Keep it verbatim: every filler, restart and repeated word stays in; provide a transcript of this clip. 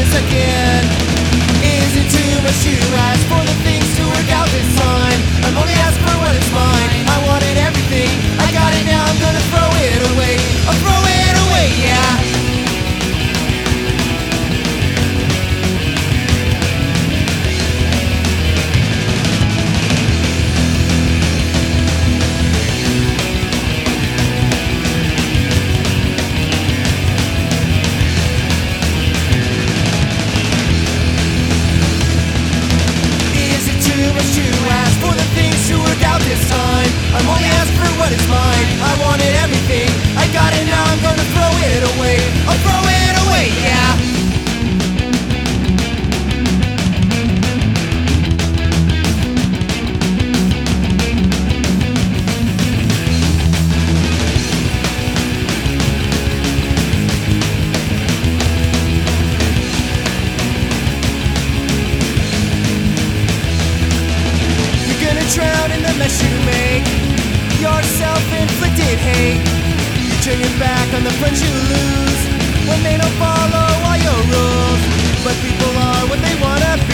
once again. Is it too much to ask for the things to work out this time? I'm only asking for what is mine. I wanted everything, I got it now, I'm gonna throw it away. I'll throw it away, yeah. This time, I'm only asking for what is mine. I wanted everything, I got it now, I'm gonna throw it away. I'll throw it away, yeah. Drown in the mess you make, your self-inflicted hate. You turn your back on the friends you lose when they don't follow all your rules. But people are what they wanna be.